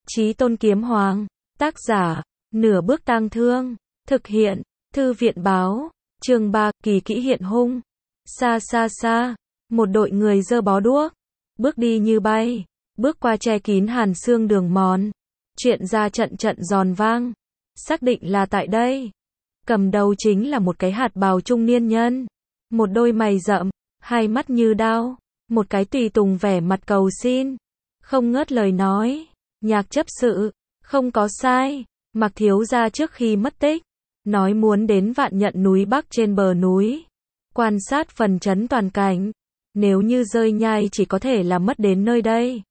Chí Tôn Kiếm Hoàng, tác giả, Nửa Bước Tang Thương, thực hiện, Thư viện báo, chương 3, kỳ kỹ hiện hung. Xa xa xa, một đội người giơ bó đuốc, bước đi như bay, bước qua che kín hàn xương đường mòn, chuyện ra trận trận giòn vang, xác định là tại đây. Cầm đầu chính là một cái hạt bào trung niên nhân, một đôi mày rậm, hai mắt như đao, một cái tùy tùng vẻ mặt cầu xin, không ngớt lời nói. Nhạc chấp sự, không có sai, Mạc thiếu gia trước khi mất tích, nói muốn đến Vạn Nhận núi Bắc trên bờ núi, quan sát phần trấn toàn cảnh, nếu như rơi nhai chỉ có thể là mất đến nơi đây.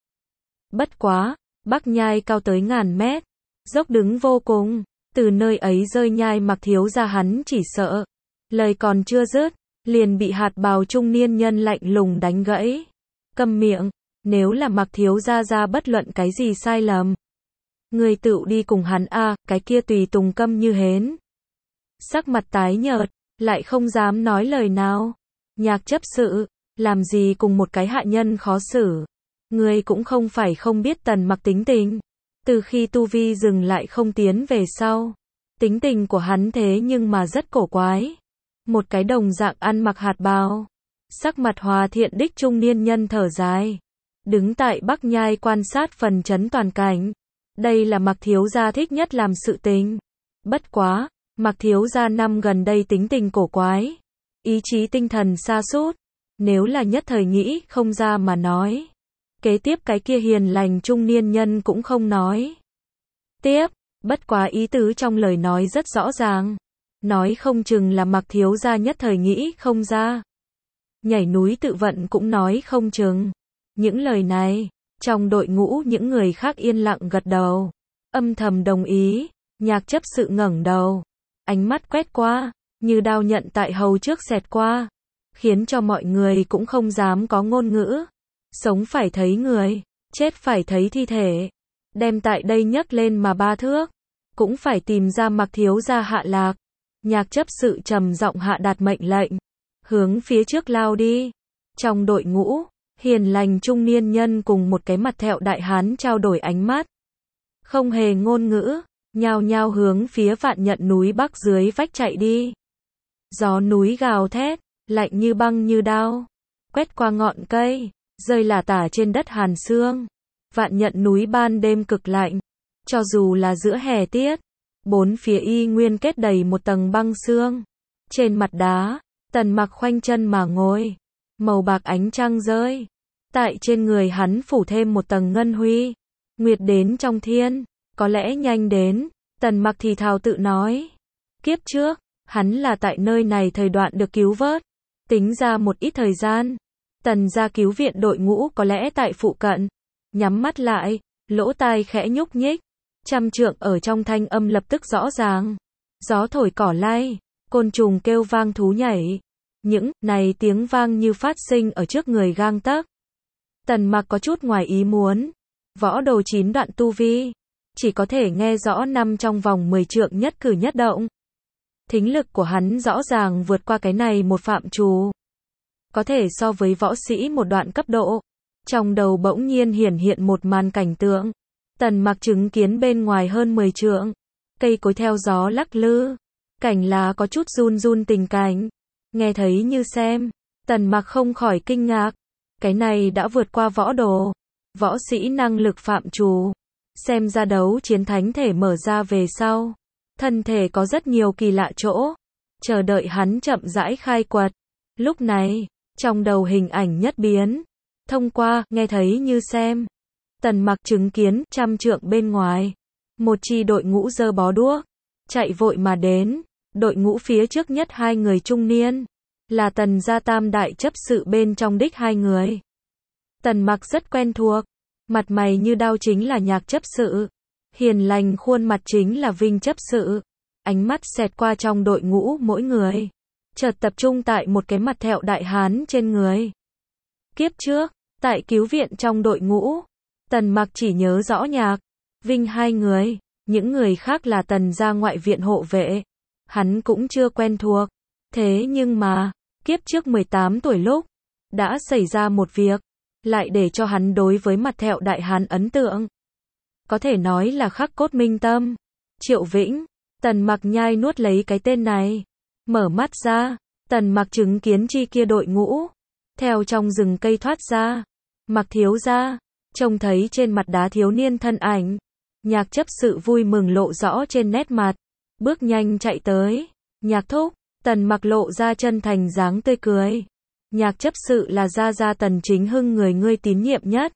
Bất quá, Bắc nhai cao tới ngàn mét, dốc đứng vô cùng, từ nơi ấy rơi nhai Mạc thiếu gia hắn chỉ sợ. Lời còn chưa dứt, liền bị hạt bào trung niên nhân lạnh lùng đánh gãy. Câm miệng, nếu là Mạc thiếu gia ra bất luận cái gì sai lầm, người tự đi cùng hắn a. Cái kia tùy tùng câm như hến, sắc mặt tái nhợt, lại không dám nói lời nào. Nhạc chấp sự, làm gì cùng một cái hạ nhân khó xử. Người cũng không phải không biết Tần Mặc tính tình, từ khi tu vi dừng lại không tiến về sau, tính tình của hắn thế nhưng mà rất cổ quái. Một cái đồng dạng ăn mặc hạt bào, sắc mặt hòa thiện đích trung niên nhân thở dài, đứng tại Bắc nhai quan sát phần trấn toàn cảnh. Đây là Mạc thiếu gia thích nhất làm sự tình. Bất quá, Mạc thiếu gia năm gần đây tính tình cổ quái, ý chí tinh thần sa sút, nếu là nhất thời nghĩ không ra mà nói. Kế tiếp cái kia hiền lành trung niên nhân cũng không nói tiếp, bất quá ý tứ trong lời nói rất rõ ràng, nói không chừng là Mạc thiếu gia nhất thời nghĩ không ra. Nhảy núi tự vận cũng nói không chừng. Những lời này, trong đội ngũ những người khác yên lặng gật đầu, âm thầm đồng ý. Nhạc chấp sự ngẩng đầu, ánh mắt quét qua, như đao nhận tại hầu trước xẹt qua, khiến cho mọi người cũng không dám có ngôn ngữ. Sống phải thấy người, chết phải thấy thi thể. Đem tại đây nhấc lên mà 3 thước, cũng phải tìm ra Mạc thiếu gia hạ lạc. Nhạc chấp sự trầm giọng hạ đạt mệnh lệnh, hướng phía trước lao đi. Trong đội ngũ, hiền lành trung niên nhân cùng một cái mặt thẹo đại hán trao đổi ánh mắt, không hề ngôn ngữ, nhao nhao hướng phía Vạn Nhận núi Bắc dưới vách chạy đi. Gió núi gào thét, lạnh như băng như đao, quét qua ngọn cây, rơi lả tả trên đất hàn xương. Vạn Nhận núi ban đêm cực lạnh, cho dù là giữa hè tiết, bốn phía y nguyên kết đầy một tầng băng xương. Trên mặt đá, Tần Mặc khoanh chân mà ngồi, màu bạc ánh trăng rơi, tại trên người hắn phủ thêm một tầng ngân huy. Nguyệt đến trong thiên, có lẽ nhanh đến, Tần Mặc thì thào tự nói. Kiếp trước, hắn là tại nơi này thời đoạn được cứu vớt, tính ra một ít thời gian, Tần gia cứu viện đội ngũ có lẽ tại phụ cận. Nhắm mắt lại, lỗ tai khẽ nhúc nhích, trăm trượng ở trong thanh âm lập tức rõ ràng. Gió thổi cỏ lay, côn trùng kêu vang thú nhảy. Những này tiếng vang như phát sinh ở trước người gang tấc. Tần Mặc có chút ngoài ý muốn, võ đồ 9 đoạn tu vi, chỉ có thể nghe rõ năm trong vòng 10 trượng nhất cử nhất động. Thính lực của hắn rõ ràng vượt qua cái này một phạm trù, có thể so với võ sĩ một đoạn cấp độ. Trong đầu bỗng nhiên hiển hiện một màn cảnh tượng. Tần Mặc chứng kiến bên ngoài hơn 10 trượng, cây cối theo gió lắc lư, cảnh lá có chút run run tình cảnh. Nghe thấy như xem, Tần Mặc không khỏi kinh ngạc. Cái này đã vượt qua võ đồ, võ sĩ năng lực phạm trù. Xem ra đấu chiến thánh thể mở ra về sau, thân thể có rất nhiều kỳ lạ chỗ, chờ đợi hắn chậm rãi khai quật. Lúc này, trong đầu hình ảnh nhất biến. Thông qua, nghe thấy như xem, Tần Mặc chứng kiến, trăm trượng bên ngoài, một chi đội ngũ giơ bó đuốc, chạy vội mà đến. Đội ngũ phía trước nhất hai người trung niên, là Tần gia tam đại chấp sự bên trong đích hai người. Tần Mặc rất quen thuộc, mặt mày như đao chính là Nhạc chấp sự, hiền lành khuôn mặt chính là Vinh chấp sự. Ánh mắt xẹt qua trong đội ngũ mỗi người, chợt tập trung tại một cái mặt thẹo đại hán trên người. Kiếp trước, tại cứu viện trong đội ngũ, Tần Mặc chỉ nhớ rõ Nhạc, Vinh hai người, những người khác là Tần gia ngoại viện hộ vệ, hắn cũng chưa quen thuộc. Thế nhưng mà, kiếp trước 18 tuổi lúc, đã xảy ra một việc, lại để cho hắn đối với mặt thẹo đại hán ấn tượng. có thể nói là khắc cốt minh tâm. Triệu Vĩnh, Tần Mặc nhai nuốt lấy cái tên này. Mở mắt ra, Tần Mặc chứng kiến chi kia đội ngũ. Theo trong rừng cây thoát ra. Mặc thiếu gia, trông thấy trên mặt đá thiếu niên thân ảnh. Nhạc chấp sự vui mừng lộ rõ trên nét mặt. Bước nhanh chạy tới. Nhạc thúc, Tần Mặc lộ ra chân thành dáng tươi cười. Nhạc chấp sự là gia gia Tần Chính Hưng người ngươi tín nhiệm nhất.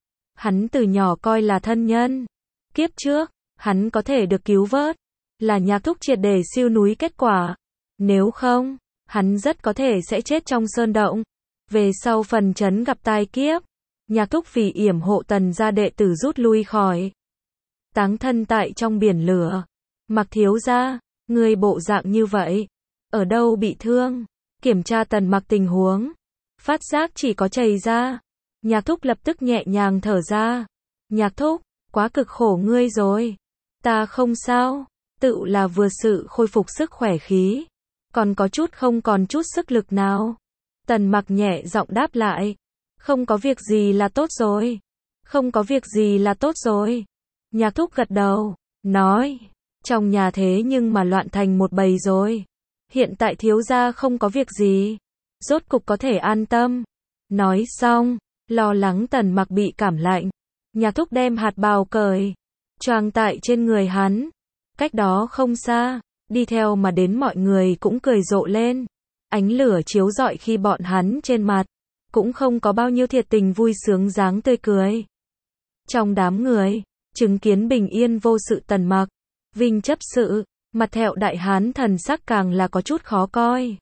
Hắn từ nhỏ coi là thân nhân. Kiếp trước, hắn có thể được cứu vớt. Là nhạc thúc triệt để siêu núi kết quả. Nếu không, hắn rất có thể sẽ chết trong sơn động. Về sau phần chấn gặp tai kiếp. Nhạc thúc vì yểm hộ Tần gia đệ tử rút lui khỏi. Táng thân tại trong biển lửa. Mặc thiếu gia, ngươi bộ dạng như vậy. Ở đâu bị thương? Kiểm tra Tần Mặc tình huống. Phát giác chỉ có chảy ra. Nhạc thúc lập tức nhẹ nhàng thở ra. Nhạc thúc, quá cực khổ ngươi rồi. Ta không sao. Tự là vừa sự khôi phục sức khỏe khí. Còn có chút không còn chút sức lực nào. Tần Mặc nhẹ giọng đáp lại. Không có việc gì là tốt rồi. Không có việc gì là tốt rồi. Nhạc thúc gật đầu. Nói. Trong nhà thế nhưng mà loạn thành một bầy rồi. Hiện tại thiếu gia không có việc gì. Rốt cục có thể an tâm. Nói xong. Lo lắng Tần Mặc bị cảm lạnh. Nhạc thúc đem hạt bào cởi. Choàng tại trên người hắn. Cách đó không xa. Đi theo mà đến mọi người cũng cười rộ lên. Ánh lửa chiếu rọi khi bọn hắn trên mặt. Cũng không có bao nhiêu thiệt tình vui sướng dáng tươi cười. Trong đám người. Chứng kiến bình yên vô sự Tần Mặc. Vinh chấp sự. Mặt Thẹo đại hán thần sắc càng là có chút khó coi.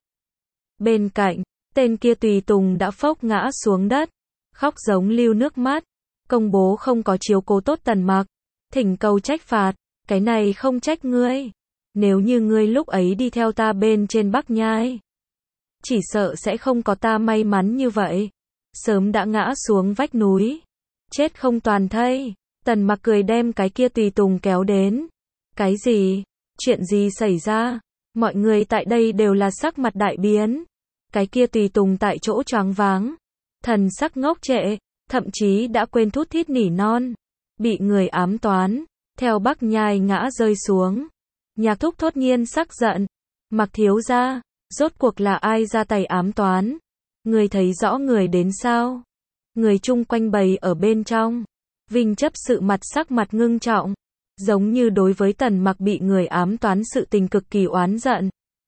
Bên cạnh. Tên kia tùy tùng đã phốc ngã xuống đất. Khóc giống lưu nước mắt. Công bố không có chiếu cố tốt Tần Mặc. Thỉnh cầu trách phạt. Cái này không trách ngươi. Nếu như ngươi lúc ấy đi theo ta bên trên Bắc Nhai. Chỉ sợ sẽ không có ta may mắn như vậy. Sớm đã ngã xuống vách núi. Chết không toàn thây. Tần Mặc cười đem cái kia tùy tùng kéo đến. Cái gì? Chuyện gì xảy ra? Mọi người tại đây đều là sắc mặt đại biến. Cái kia tùy tùng tại chỗ choáng váng. Thần sắc ngốc trệ. Thậm chí đã quên thút thít nỉ non. Bị người ám toán. Theo Bắc Nhai ngã rơi xuống. Nhạc thúc thốt nhiên sắc giận. Mặc thiếu gia. Rốt cuộc là ai ra tay ám toán? Người thấy rõ người đến sao? Người chung quanh bầy ở bên trong. Vinh chấp sự mặt sắc mặt ngưng trọng. Giống như đối với Tần Mặc bị người ám toán sự tình cực kỳ oán giận.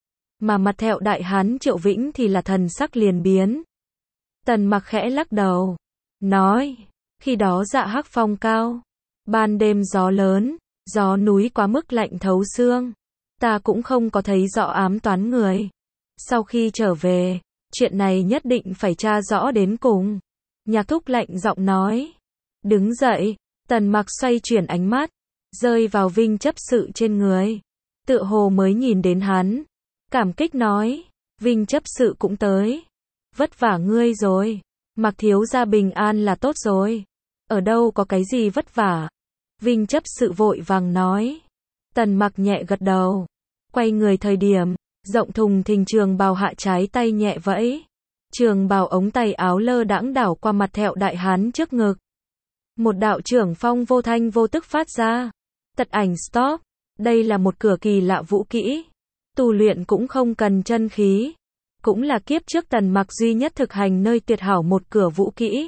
Mà mặt Thẹo đại hán Triệu Vĩnh thì là thần sắc liền biến. Tần Mặc khẽ lắc đầu. Nói. Khi đó dạ hắc phong cao. Ban đêm gió lớn. Gió núi quá mức lạnh thấu xương. Ta cũng không có thấy rõ ám toán người. Sau khi trở về. Chuyện này nhất định phải tra rõ đến cùng. Nhạc thúc lạnh giọng nói. Đứng dậy. Tần Mặc xoay chuyển ánh mắt. Rơi vào Vinh chấp sự trên người. Tựa hồ mới nhìn đến hắn. Cảm kích nói. Vinh chấp sự cũng tới. Vất vả ngươi rồi. Mặc thiếu gia bình an là tốt rồi. Ở đâu có cái gì vất vả. Vinh chấp sự vội vàng nói. Tần Mặc nhẹ gật đầu. Quay người thời điểm. Rộng thùng thình trường bào hạ trái tay nhẹ vẫy. Trường bào ống tay áo lơ đãng đảo qua mặt Thẹo đại hán trước ngực. Một đạo trưởng phong vô thanh vô tức phát ra. Tật ảnh stop. Đây là một cửa kỳ lạ vũ kỹ. Tu luyện cũng không cần chân khí. Cũng là kiếp trước Tần Mặc duy nhất thực hành nơi tuyệt hảo một cửa vũ kỹ.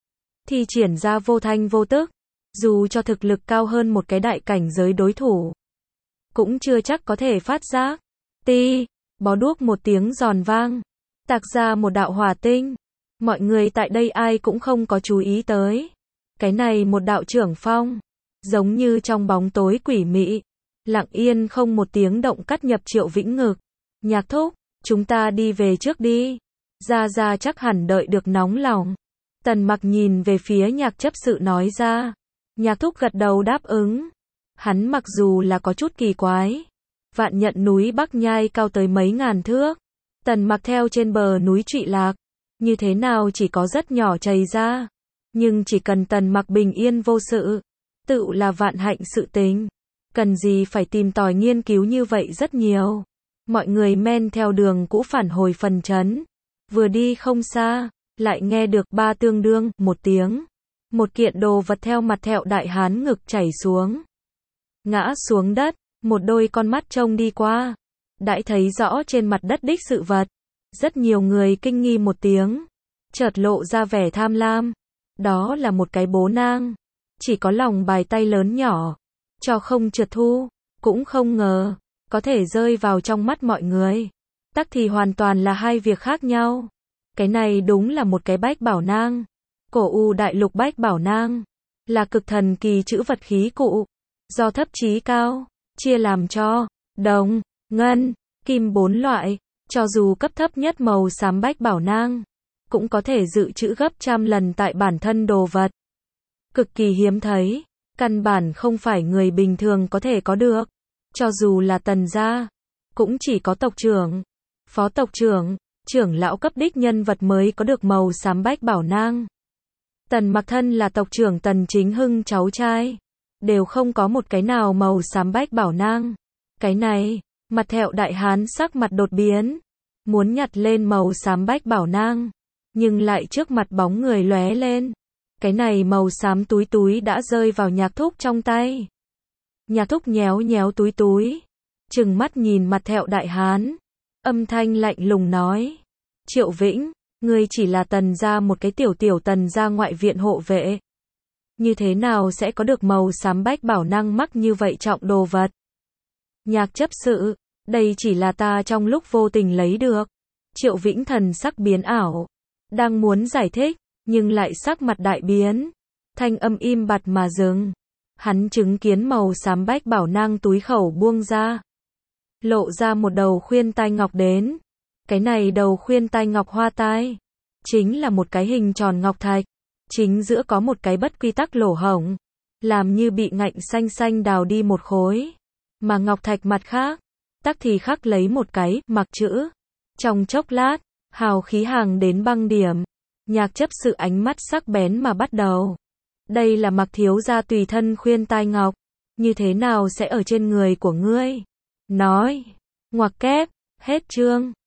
Thi triển ra vô thanh vô tức. Dù cho thực lực cao hơn một cái đại cảnh giới đối thủ. Cũng chưa chắc có thể phát giác. Ti. Bó đuốc một tiếng giòn vang. Tạc ra một đạo hỏa tinh. Mọi người tại đây ai cũng không có chú ý tới. Cái này một đạo trưởng phong. Giống như trong bóng tối quỷ mị. Lặng yên không một tiếng động cắt nhập Triệu Vĩnh ngực. Nhạc thúc, chúng ta đi về trước đi. Gia chắc hẳn đợi được nóng lòng. Tần Mặc nhìn về phía nhạc chấp sự nói ra. Nhạc thúc gật đầu đáp ứng. Hắn mặc dù là có chút kỳ quái. Vạn Nhận núi Bắc Nhai cao tới mấy ngàn thước. Tần Mặc theo trên bờ núi trụy lạc. Như thế nào chỉ có rất nhỏ chảy ra. Nhưng chỉ cần Tần Mặc bình yên vô sự. Tự là vạn hạnh sự tình. Cần gì phải tìm tòi nghiên cứu như vậy rất nhiều. Mọi người men theo đường cũ phản hồi phần trấn. Vừa đi không xa. Lại nghe được ba tương đương một tiếng. Một kiện đồ vật theo mặt Thẹo Đại Hán ngực chảy xuống. Ngã xuống đất, một đôi con mắt trông đi qua. Đãi thấy rõ trên mặt đất đích sự vật. Rất nhiều người kinh nghi một tiếng. Chợt lộ ra vẻ tham lam. Đó là một cái bố nang. Chỉ có lòng bài tay lớn nhỏ. Cho không trượt thu. Cũng không ngờ. Có thể rơi vào trong mắt mọi người. Tắc thì hoàn toàn là hai việc khác nhau. Cái này đúng là một cái bách bảo nang. Cổ U đại lục bách bảo nang. Là cực thần kỳ trữ vật khí cụ. Do thấp chí cao. Chia làm cho. Đồng, ngân, kim 4 loại. Cho dù cấp thấp nhất màu xám bách bảo nang. Cũng có thể dự trữ gấp trăm lần tại bản thân đồ vật. Cực kỳ hiếm thấy. Căn bản không phải người bình thường có thể có được. Cho dù là Tần gia. Cũng chỉ có tộc trưởng, phó tộc trưởng, trưởng lão cấp đích nhân vật mới có được màu xám bách bảo nang. Tần Mặc thân là tộc trưởng Tần Chính Hưng cháu trai. Đều không có một cái nào màu xám bách bảo nang. Cái này, mặt Thẹo Đại Hán sắc mặt đột biến. Muốn nhặt lên màu xám bách bảo nang. Nhưng lại trước mặt bóng người lóe lên. Cái này màu xám túi túi đã rơi vào Nhạc Thúc trong tay. Nhạc Thúc nhéo nhéo túi túi. Trừng mắt nhìn mặt Thẹo Đại Hán. Âm thanh lạnh lùng nói. Triệu Vĩnh, ngươi chỉ là Tần gia một cái tiểu Tần gia ngoại viện hộ vệ. Như thế nào sẽ có được màu xám bách bảo năng mắc như vậy trọng đồ vật? Nhạc chấp sự, đây chỉ là ta trong lúc vô tình lấy được. Triệu Vĩnh thần sắc biến ảo. Đang muốn giải thích, nhưng lại sắc mặt đại biến. Thanh âm im bặt mà dừng. Hắn chứng kiến màu xám bách bảo nang túi khẩu buông ra. Lộ ra một đầu khuyên tai ngọc đến. Cái này đầu khuyên tai ngọc hoa tai. Chính là một cái hình tròn ngọc thạch. Chính giữa có một cái bất quy tắc lỗ hổng. Làm như bị ngạnh xanh xanh đào đi một khối. Mà ngọc thạch mặt khác. Tắc thì khắc lấy một cái mặc chữ. Trong chốc lát, hào khí hàng đến băng điểm. Nhạc chấp sự ánh mắt sắc bén mà bắt đầu. Đây là Mặc thiếu gia tùy thân khuyên tai ngọc. Như thế nào sẽ ở trên người của ngươi? Nói. Ngoặc kép. Hết chương.